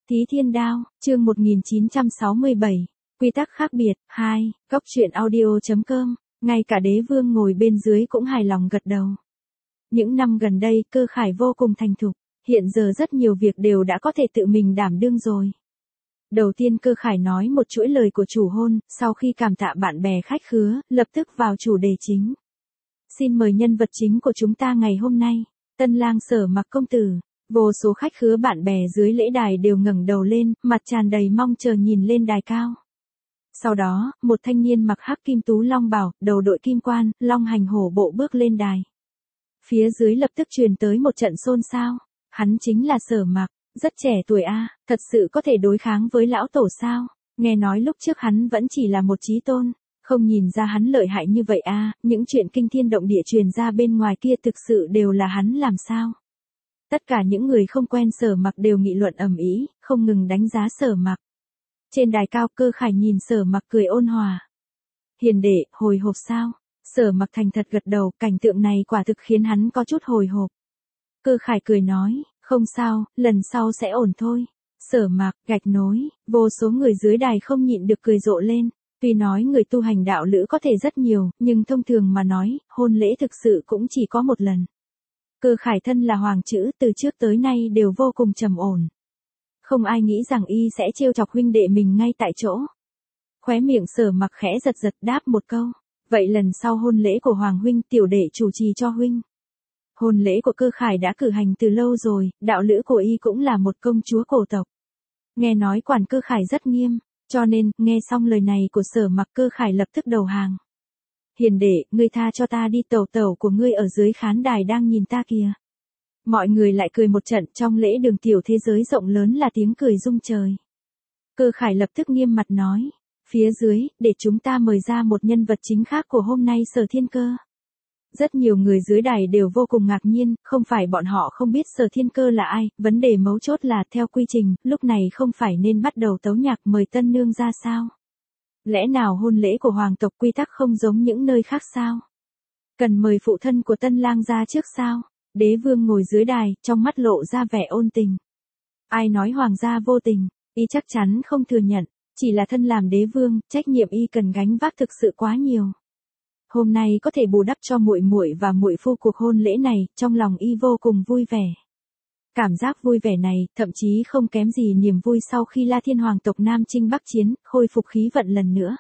Thí Thiên Đao, chương 1967, quy tắc khác biệt, 2, Cốc truyện audio.com, ngay cả đế vương ngồi bên dưới cũng hài lòng gật đầu. Những năm gần đây Cơ Khải vô cùng thành thục, hiện giờ rất nhiều việc đều đã có thể tự mình đảm đương rồi. Đầu tiên Cơ Khải nói một chuỗi lời của chủ hôn, sau khi cảm tạ bạn bè khách khứa, lập tức vào chủ đề chính. Xin mời nhân vật chính của chúng ta ngày hôm nay, tân lang Sở Mặc công tử. Vô số khách khứa bạn bè dưới lễ đài đều ngẩng đầu lên, mặt tràn đầy mong chờ nhìn lên đài cao. Sau đó, một thanh niên mặc hắc kim tú long bào, đầu đội kim quan, long hành hổ bộ bước lên đài. Phía dưới lập tức truyền tới một trận xôn xao. Hắn chính là Sở Mặc, rất trẻ tuổi thật sự có thể đối kháng với lão tổ sao? Nghe nói lúc trước hắn vẫn chỉ là một chí tôn, không nhìn ra hắn lợi hại như vậy những chuyện kinh thiên động địa truyền ra bên ngoài kia thực sự đều là hắn làm sao? Tất cả những người không quen Sở Mặc đều nghị luận ầm ĩ, không ngừng đánh giá Sở Mặc. Trên đài cao Cơ Khải nhìn Sở Mặc cười ôn hòa. Hiền đệ, hồi hộp sao? Sở Mặc thành thật gật đầu, cảnh tượng này quả thực khiến hắn có chút hồi hộp. Cơ Khải cười nói, không sao, lần sau sẽ ổn thôi. Sở Mặc, gạch nối, vô số người dưới đài không nhịn được cười rộ lên. Tuy nói người tu hành đạo lữ có thể rất nhiều, nhưng thông thường mà nói, hôn lễ thực sự cũng chỉ có một lần. Cơ Khải thân là hoàng chữ từ trước tới nay đều vô cùng trầm ổn. Không ai nghĩ rằng y sẽ trêu chọc huynh đệ mình ngay tại chỗ. Khóe miệng Sở Mặc khẽ giật giật đáp một câu. Vậy lần sau hôn lễ của hoàng huynh tiểu đệ chủ trì cho huynh. Hôn lễ của Cơ Khải đã cử hành từ lâu rồi, đạo lữ của y cũng là một công chúa cổ tộc. Nghe nói quản Cơ Khải rất nghiêm, cho nên, nghe xong lời này của Sở Mặc Cơ Khải lập tức đầu hàng. Hiền đệ, ngươi tha cho ta đi, tẩu tẩu của ngươi ở dưới khán đài đang nhìn ta kìa. Mọi người lại cười một trận, trong lễ đường tiểu thế giới rộng lớn là tiếng cười rung trời. Cơ Khải lập tức nghiêm mặt nói, phía dưới, để chúng ta mời ra một nhân vật chính khác của hôm nay Sở Thiên Cơ. Rất nhiều người dưới đài đều vô cùng ngạc nhiên, không phải bọn họ không biết Sở Thiên Cơ là ai, vấn đề mấu chốt là theo quy trình, lúc này không phải nên bắt đầu tấu nhạc mời tân nương ra sao? Lẽ nào hôn lễ của hoàng tộc quy tắc không giống những nơi khác sao? Cần mời phụ thân của tân lang ra trước sao? Đế vương ngồi dưới đài, trong mắt lộ ra vẻ ôn tình. Ai nói hoàng gia vô tình, y chắc chắn không thừa nhận, chỉ là thân làm đế vương, trách nhiệm y cần gánh vác thực sự quá nhiều. Hôm nay có thể bù đắp cho muội muội và muội phu cuộc hôn lễ này, trong lòng y vô cùng vui vẻ. Cảm giác vui vẻ này, thậm chí không kém gì niềm vui sau khi La Thiên hoàng tộc Nam Chinh Bắc Chiến, khôi phục khí vận lần nữa.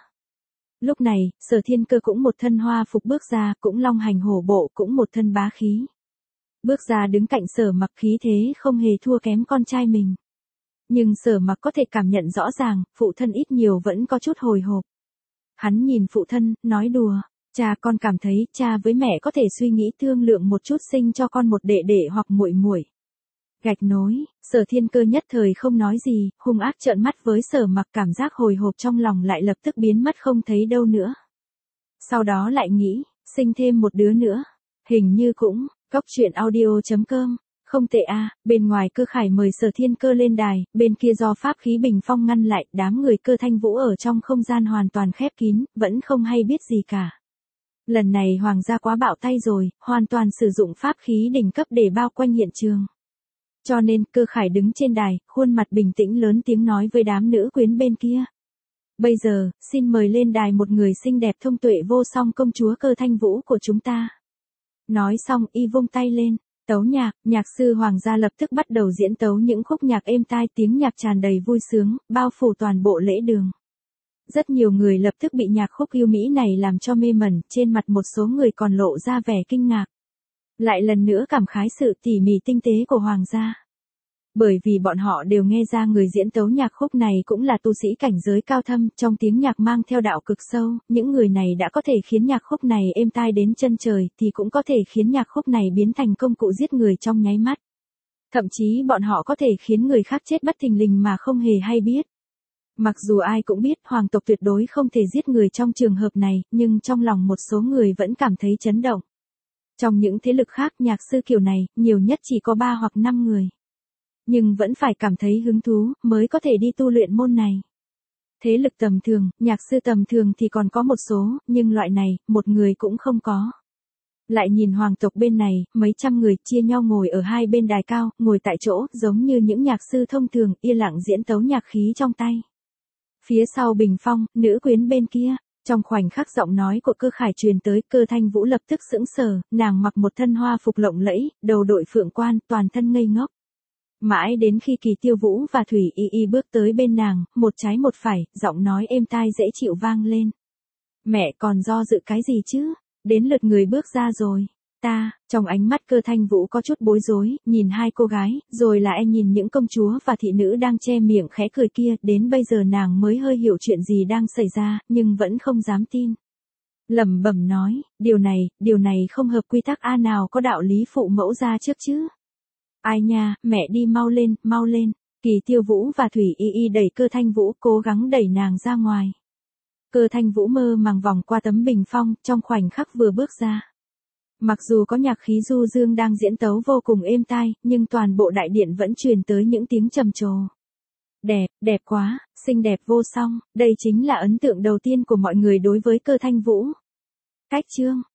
Lúc này, Sở Thiên Cơ cũng một thân hoa phục bước ra, cũng long hành hổ bộ, cũng một thân bá khí. Bước ra đứng cạnh Sở Mặc, khí thế không hề thua kém con trai mình. Nhưng Sở Mặc có thể cảm nhận rõ ràng, phụ thân ít nhiều vẫn có chút hồi hộp. Hắn nhìn phụ thân, nói đùa, cha, con cảm thấy cha với mẹ có thể suy nghĩ thương lượng một chút sinh cho con một đệ đệ hoặc muội muội. Gạch nối, Sở Thiên Cơ nhất thời không nói gì, hung ác trợn mắt với Sở Mặc, cảm giác hồi hộp trong lòng lại lập tức biến mất không thấy đâu nữa. Sau đó lại nghĩ, sinh thêm một đứa nữa, hình như cũng, Cốc truyện audio.com, không tệ bên ngoài Cơ Khải mời Sở Thiên Cơ lên đài, bên kia do pháp khí bình phong ngăn lại, đám người Cơ Thanh Vũ ở trong không gian hoàn toàn khép kín, vẫn không hay biết gì cả. Lần này hoàng gia quá bạo tay rồi, hoàn toàn sử dụng pháp khí đỉnh cấp để bao quanh hiện trường. Cho nên, Cơ Khải đứng trên đài, khuôn mặt bình tĩnh lớn tiếng nói với đám nữ quyến bên kia. Bây giờ, xin mời lên đài một người xinh đẹp thông tuệ vô song công chúa Cơ Thanh Vũ của chúng ta. Nói xong, y vung tay lên, tấu nhạc, nhạc sư hoàng gia lập tức bắt đầu diễn tấu những khúc nhạc êm tai, tiếng nhạc tràn đầy vui sướng, bao phủ toàn bộ lễ đường. Rất nhiều người lập tức bị nhạc khúc yêu mỹ này làm cho mê mẩn, trên mặt một số người còn lộ ra vẻ kinh ngạc. Lại lần nữa cảm khái sự tỉ mỉ tinh tế của hoàng gia. Bởi vì bọn họ đều nghe ra người diễn tấu nhạc khúc này cũng là tu sĩ cảnh giới cao thâm, trong tiếng nhạc mang theo đạo cực sâu, những người này đã có thể khiến nhạc khúc này êm tai đến chân trời, thì cũng có thể khiến nhạc khúc này biến thành công cụ giết người trong nháy mắt. Thậm chí bọn họ có thể khiến người khác chết bất thình lình mà không hề hay biết. Mặc dù ai cũng biết hoàng tộc tuyệt đối không thể giết người trong trường hợp này, nhưng trong lòng một số người vẫn cảm thấy chấn động. Trong những thế lực khác nhạc sư kiểu này, nhiều nhất chỉ có 3 hoặc 5 người. Nhưng vẫn phải cảm thấy hứng thú, mới có thể đi tu luyện môn này. Thế lực tầm thường, nhạc sư tầm thường thì còn có một số, nhưng loại này, một người cũng không có. Lại nhìn hoàng tộc bên này, mấy trăm người chia nhau ngồi ở hai bên đài cao, ngồi tại chỗ, giống như những nhạc sư thông thường, yên lặng diễn tấu nhạc khí trong tay. Phía sau bình phong, nữ quyến bên kia, trong khoảnh khắc giọng nói của Cơ Khải truyền tới, Cơ Thanh Vũ lập tức sững sờ, nàng mặc một thân hoa phục lộng lẫy, đầu đội phượng quan, toàn thân ngây ngốc. Mãi đến khi Kỳ Tiêu Vũ và Thủy Y Y bước tới bên nàng, một trái một phải, giọng nói êm tai dễ chịu vang lên. Mẹ còn do dự cái gì chứ? Đến lượt người bước ra rồi. Trong ánh mắt Cơ Thanh Vũ có chút bối rối, nhìn hai cô gái, rồi lại nhìn những công chúa và thị nữ đang che miệng khẽ cười kia, đến bây giờ nàng mới hơi hiểu chuyện gì đang xảy ra, nhưng vẫn không dám tin. Lẩm bẩm nói, điều này không hợp quy tắc A, nào có đạo lý phụ mẫu ra trước chứ. Ai nha, mẹ đi mau lên. Kỳ Tiêu Vũ và Thủy Y Y đẩy Cơ Thanh Vũ, cố gắng đẩy nàng ra ngoài. Cơ Thanh Vũ mơ màng vòng qua tấm bình phong, trong khoảnh khắc vừa bước ra. Mặc dù có nhạc khí du dương đang diễn tấu vô cùng êm tai, nhưng toàn bộ đại điện vẫn truyền tới những tiếng trầm trồ. Đẹp quá, xinh đẹp vô song, đây chính là ấn tượng đầu tiên của mọi người đối với Cơ Thanh Vũ. Cách chương